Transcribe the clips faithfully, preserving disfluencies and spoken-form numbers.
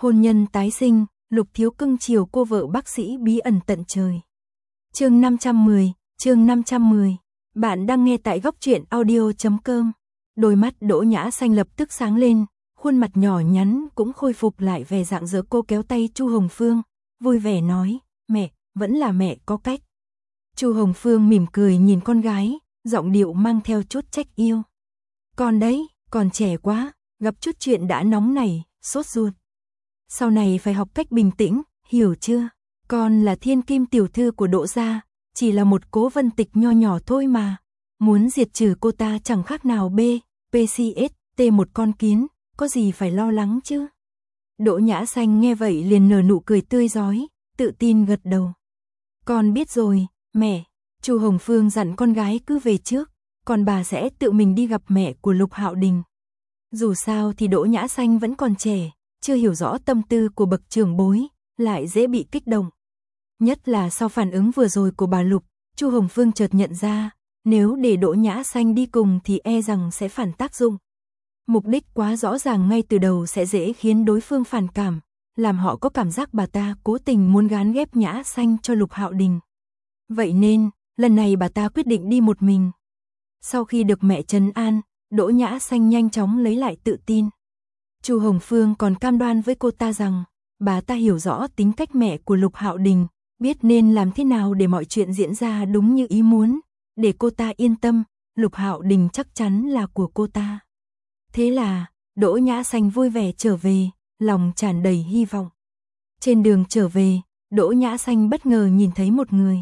Hôn nhân tái sinh, Lục Thiếu cưng chiều cô vợ bác sĩ bí ẩn tận trời. Chương năm trăm mười, chương năm trăm mười. Bạn đang nghe tại góc truyện audio chấm com. Đôi mắt Đỗ Nhã Xanh lập tức sáng lên, khuôn mặt nhỏ nhắn cũng khôi phục lại vẻ rạng rỡ. Cô kéo tay Chu Hồng Phương, vui vẻ nói, mẹ, vẫn là mẹ có cách. Chu Hồng Phương mỉm cười nhìn con gái, giọng điệu mang theo chút trách yêu. Con đấy, còn trẻ quá, gặp chút chuyện đã nóng nảy, sốt ruột. Sau này phải học cách bình tĩnh, hiểu chưa? Con là thiên kim tiểu thư của Đỗ gia, chỉ là một Cố Vân Tịch nho nhỏ thôi mà. Muốn diệt trừ cô ta chẳng khác nào B, pê xê ét, T một con kiến, có gì phải lo lắng chứ? Đỗ Nhã Xanh nghe vậy liền nở nụ cười tươi rói, tự tin gật đầu. Con biết rồi, mẹ. Chu Hồng Phương dặn con gái cứ về trước, còn bà sẽ tự mình đi gặp mẹ của Lục Hạo Đình. Dù sao thì Đỗ Nhã Xanh vẫn còn trẻ, chưa hiểu rõ tâm tư của bậc trưởng bối, lại dễ bị kích động. Nhất là sau phản ứng vừa rồi của bà Lục, Chu Hồng Phương chợt nhận ra, nếu để Đỗ Nhã Xanh đi cùng thì e rằng sẽ phản tác dụng. Mục đích quá rõ ràng ngay từ đầu sẽ dễ khiến đối phương phản cảm, làm họ có cảm giác bà ta cố tình muốn gán ghép Nhã Xanh cho Lục Hạo Đình. Vậy nên, lần này bà ta quyết định đi một mình. Sau khi được mẹ trấn an, Đỗ Nhã Xanh nhanh chóng lấy lại tự tin. Chu Hồng Phương còn cam đoan với cô ta rằng, bà ta hiểu rõ tính cách mẹ của Lục Hạo Đình, biết nên làm thế nào để mọi chuyện diễn ra đúng như ý muốn, để cô ta yên tâm, Lục Hạo Đình chắc chắn là của cô ta. Thế là, Đỗ Nhã Xanh vui vẻ trở về, lòng tràn đầy hy vọng. Trên đường trở về, Đỗ Nhã Xanh bất ngờ nhìn thấy một người.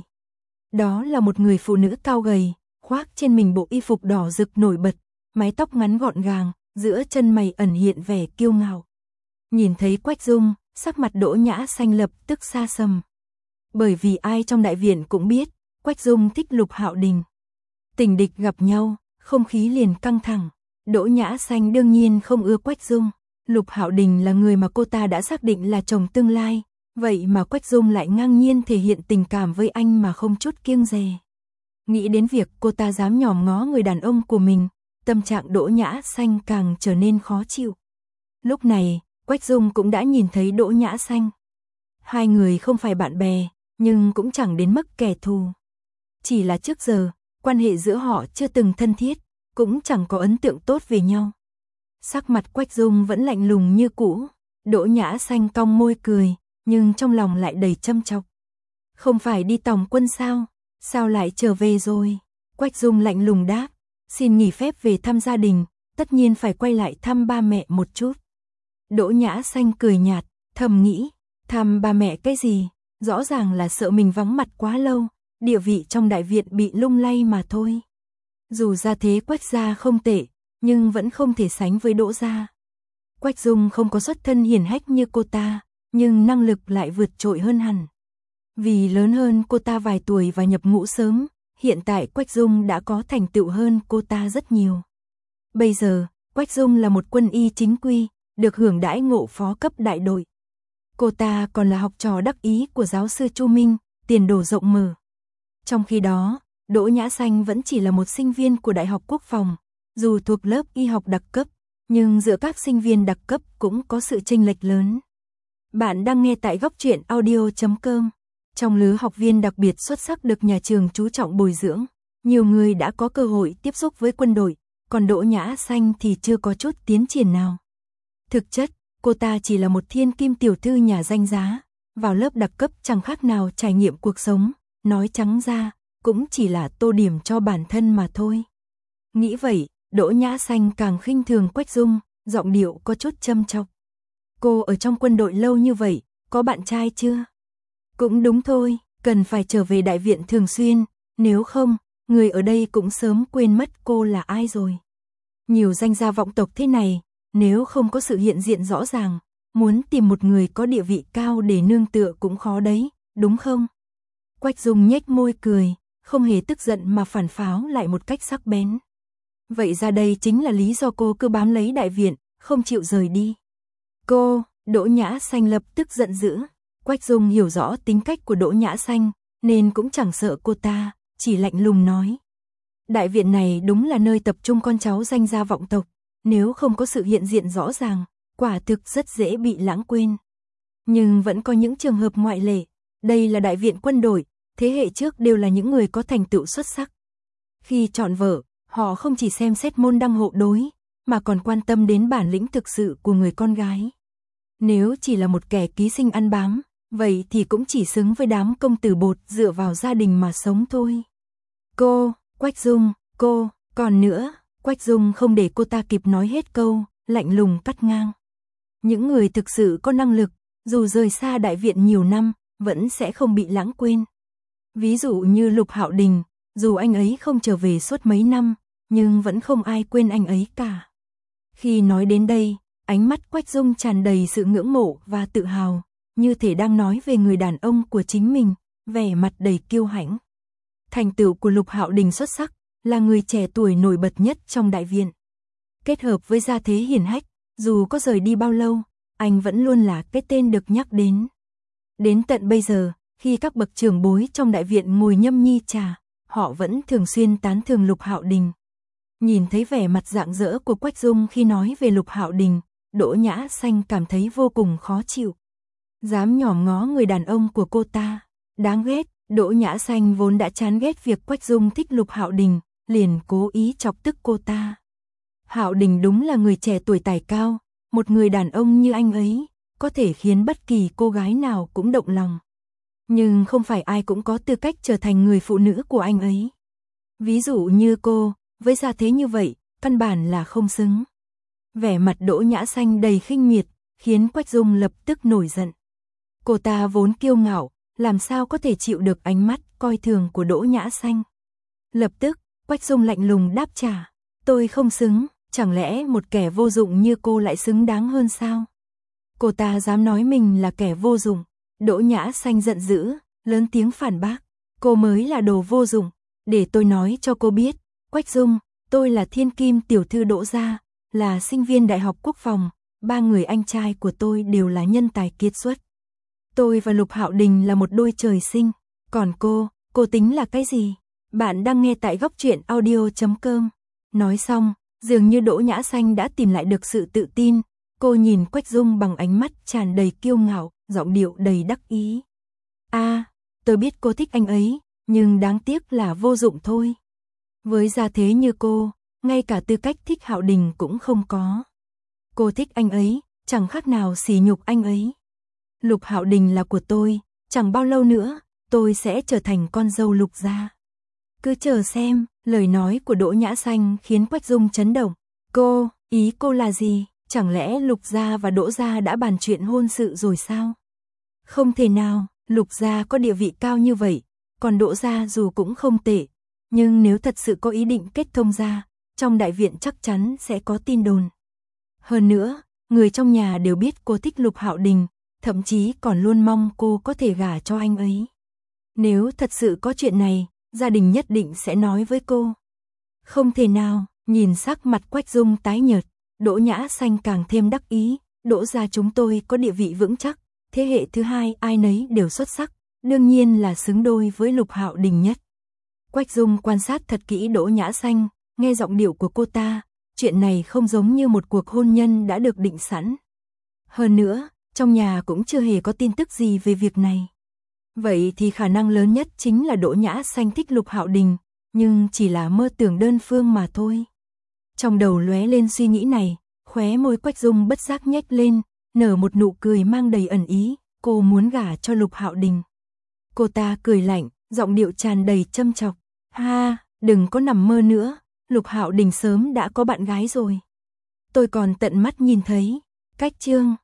Đó là một người phụ nữ cao gầy, khoác trên mình bộ y phục đỏ rực nổi bật, mái tóc ngắn gọn gàng, giữa chân mày ẩn hiện vẻ kiêu ngạo. Nhìn thấy Quách Dung, sắc mặt Đỗ Nhã Xanh lập tức xa sầm. Bởi vì ai trong đại viện cũng biết, Quách Dung thích Lục Hạo Đình. Tình địch gặp nhau, không khí liền căng thẳng. Đỗ Nhã Xanh đương nhiên không ưa Quách Dung. Lục Hạo Đình là người mà cô ta đã xác định là chồng tương lai, vậy mà Quách Dung lại ngang nhiên thể hiện tình cảm với anh mà không chút kiêng dè. Nghĩ đến việc cô ta dám nhòm ngó người đàn ông của mình, tâm trạng Đỗ Nhã Xanh càng trở nên khó chịu. Lúc này, Quách Dung cũng đã nhìn thấy Đỗ Nhã Xanh. Hai người không phải bạn bè, nhưng cũng chẳng đến mức kẻ thù. Chỉ là trước giờ, quan hệ giữa họ chưa từng thân thiết, cũng chẳng có ấn tượng tốt về nhau. Sắc mặt Quách Dung vẫn lạnh lùng như cũ, Đỗ Nhã Xanh cong môi cười, nhưng trong lòng lại đầy châm chọc. Không phải đi tòng quân sao? Sao lại trở về rồi? Quách Dung lạnh lùng đáp, xin nghỉ phép về thăm gia đình, tất nhiên phải quay lại thăm ba mẹ một chút. Đỗ Nhã Xanh cười nhạt, thầm nghĩ, thăm ba mẹ cái gì? Rõ ràng là sợ mình vắng mặt quá lâu, địa vị trong đại viện bị lung lay mà thôi. Dù gia thế Quách gia không tệ, nhưng vẫn không thể sánh với Đỗ gia. Quách Dung không có xuất thân hiển hách như cô ta, nhưng năng lực lại vượt trội hơn hẳn. Vì lớn hơn cô ta vài tuổi và nhập ngũ sớm, hiện tại Quách Dung đã có thành tựu hơn cô ta rất nhiều. Bây giờ, Quách Dung là một quân y chính quy, được hưởng đãi ngộ phó cấp đại đội. Cô ta còn là học trò đắc ý của giáo sư Chu Minh, tiền đồ rộng mở. Trong khi đó, Đỗ Nhã Xanh vẫn chỉ là một sinh viên của Đại học Quốc phòng, dù thuộc lớp y học đặc cấp, nhưng giữa các sinh viên đặc cấp cũng có sự chênh lệch lớn. Bạn đang nghe tại góc truyện audio chấm com. Trong lứa học viên đặc biệt xuất sắc được nhà trường chú trọng bồi dưỡng, nhiều người đã có cơ hội tiếp xúc với quân đội, còn Đỗ Nhã Xanh thì chưa có chút tiến triển nào. Thực chất, cô ta chỉ là một thiên kim tiểu thư nhà danh giá, vào lớp đặc cấp chẳng khác nào trải nghiệm cuộc sống, nói trắng ra, cũng chỉ là tô điểm cho bản thân mà thôi. Nghĩ vậy, Đỗ Nhã Xanh càng khinh thường Quách Dung, giọng điệu có chút châm chọc. Cô ở trong quân đội lâu như vậy, có bạn trai chưa? Cũng đúng thôi, cần phải trở về đại viện thường xuyên, nếu không, người ở đây cũng sớm quên mất cô là ai rồi. Nhiều danh gia vọng tộc thế này, nếu không có sự hiện diện rõ ràng, muốn tìm một người có địa vị cao để nương tựa cũng khó đấy, đúng không? Quách Dung nhếch môi cười, không hề tức giận mà phản pháo lại một cách sắc bén. Vậy ra đây chính là lý do cô cứ bám lấy đại viện, không chịu rời đi. Cô, Đỗ Nhã Xanh lập tức giận dữ. Quách Dung hiểu rõ tính cách của Đỗ Nhã Xanh, nên cũng chẳng sợ cô ta, chỉ lạnh lùng nói. Đại viện này đúng là nơi tập trung con cháu danh gia vọng tộc, nếu không có sự hiện diện rõ ràng, quả thực rất dễ bị lãng quên. Nhưng vẫn có những trường hợp ngoại lệ. Đây là đại viện quân đội, thế hệ trước đều là những người có thành tựu xuất sắc. Khi chọn vợ, họ không chỉ xem xét môn đăng hộ đối, mà còn quan tâm đến bản lĩnh thực sự của người con gái. Nếu chỉ là một kẻ ký sinh ăn bám, vậy thì cũng chỉ xứng với đám công tử bột dựa vào gia đình mà sống thôi. Cô, Quách Dung, cô, còn nữa, Quách Dung không để cô ta kịp nói hết câu, lạnh lùng cắt ngang. Những người thực sự có năng lực, dù rời xa đại viện nhiều năm, vẫn sẽ không bị lãng quên. Ví dụ như Lục Hạo Đình, dù anh ấy không trở về suốt mấy năm, nhưng vẫn không ai quên anh ấy cả. Khi nói đến đây, ánh mắt Quách Dung tràn đầy sự ngưỡng mộ và tự hào, như thể đang nói về người đàn ông của chính mình, vẻ mặt đầy kiêu hãnh. Thành tựu của Lục Hạo Đình xuất sắc, là người trẻ tuổi nổi bật nhất trong đại viện. Kết hợp với gia thế hiển hách, dù có rời đi bao lâu, anh vẫn luôn là cái tên được nhắc đến. Đến tận bây giờ, khi các bậc trưởng bối trong đại viện ngồi nhâm nhi trà, họ vẫn thường xuyên tán thưởng Lục Hạo Đình. Nhìn thấy vẻ mặt rạng rỡ của Quách Dung khi nói về Lục Hạo Đình, Đỗ Nhã Xanh cảm thấy vô cùng khó chịu. Dám nhòm ngó người đàn ông của cô ta, đáng ghét. Đỗ Nhã Xanh vốn đã chán ghét việc Quách Dung thích Lục Hạo Đình, liền cố ý chọc tức cô ta. Hạo Đình đúng là người trẻ tuổi tài cao, một người đàn ông như anh ấy, có thể khiến bất kỳ cô gái nào cũng động lòng. Nhưng không phải ai cũng có tư cách trở thành người phụ nữ của anh ấy. Ví dụ như cô, với gia thế như vậy, căn bản là không xứng. Vẻ mặt Đỗ Nhã Xanh đầy khinh miệt, khiến Quách Dung lập tức nổi giận. Cô ta vốn kiêu ngạo, làm sao có thể chịu được ánh mắt coi thường của Đỗ Nhã Xanh. Lập tức, Quách Dung lạnh lùng đáp trả, tôi không xứng, chẳng lẽ một kẻ vô dụng như cô lại xứng đáng hơn sao? Cô ta dám nói mình là kẻ vô dụng. Đỗ Nhã Xanh giận dữ, lớn tiếng phản bác, cô mới là đồ vô dụng, để tôi nói cho cô biết, Quách Dung, tôi là thiên kim tiểu thư Đỗ gia, là sinh viên đại học quốc phòng, ba người anh trai của tôi đều là nhân tài kiệt xuất. Tôi và Lục Hạo Đình là một đôi trời sinh, còn cô, cô tính là cái gì? Bạn đang nghe tại góc truyện audio chấm com. Nói xong, dường như Đỗ Nhã Xanh đã tìm lại được sự tự tin, cô nhìn Quách Dung bằng ánh mắt tràn đầy kiêu ngạo, giọng điệu đầy đắc ý. A, à, tôi biết cô thích anh ấy, nhưng đáng tiếc là vô dụng thôi. Với gia thế như cô, ngay cả tư cách thích Hạo Đình cũng không có. Cô thích anh ấy, chẳng khác nào sỉ nhục anh ấy. Lục Hạo Đình là của tôi, chẳng bao lâu nữa, tôi sẽ trở thành con dâu Lục gia. Cứ chờ xem, lời nói của Đỗ Nhã Xanh khiến Quách Dung chấn động. Cô, ý cô là gì? Chẳng lẽ Lục gia và Đỗ gia đã bàn chuyện hôn sự rồi sao? Không thể nào, Lục gia có địa vị cao như vậy, còn Đỗ gia dù cũng không tệ, nhưng nếu thật sự có ý định kết thông gia, trong đại viện chắc chắn sẽ có tin đồn. Hơn nữa, người trong nhà đều biết cô thích Lục Hạo Đình, thậm chí còn luôn mong cô có thể gả cho anh ấy. Nếu thật sự có chuyện này, gia đình nhất định sẽ nói với cô. Không thể nào, nhìn sắc mặt Quách Dung tái nhợt, Đỗ Nhã Xanh càng thêm đắc ý, Đỗ gia chúng tôi có địa vị vững chắc, thế hệ thứ hai ai nấy đều xuất sắc, đương nhiên là xứng đôi với Lục Hạo Đình nhất. Quách Dung quan sát thật kỹ Đỗ Nhã Xanh, nghe giọng điệu của cô ta, chuyện này không giống như một cuộc hôn nhân đã được định sẵn. Hơn nữa, trong nhà cũng chưa hề có tin tức gì về việc này. Vậy thì khả năng lớn nhất chính là Đỗ Nhã Xanh thích Lục Hạo Đình, nhưng chỉ là mơ tưởng đơn phương mà thôi. Trong đầu lóe lên suy nghĩ này, khóe môi Quách Dung bất giác nhếch lên, nở một nụ cười mang đầy ẩn ý, cô muốn gả cho Lục Hạo Đình. Cô ta cười lạnh, giọng điệu tràn đầy châm chọc, ha, đừng có nằm mơ nữa, Lục Hạo Đình sớm đã có bạn gái rồi. Tôi còn tận mắt nhìn thấy, cách chương.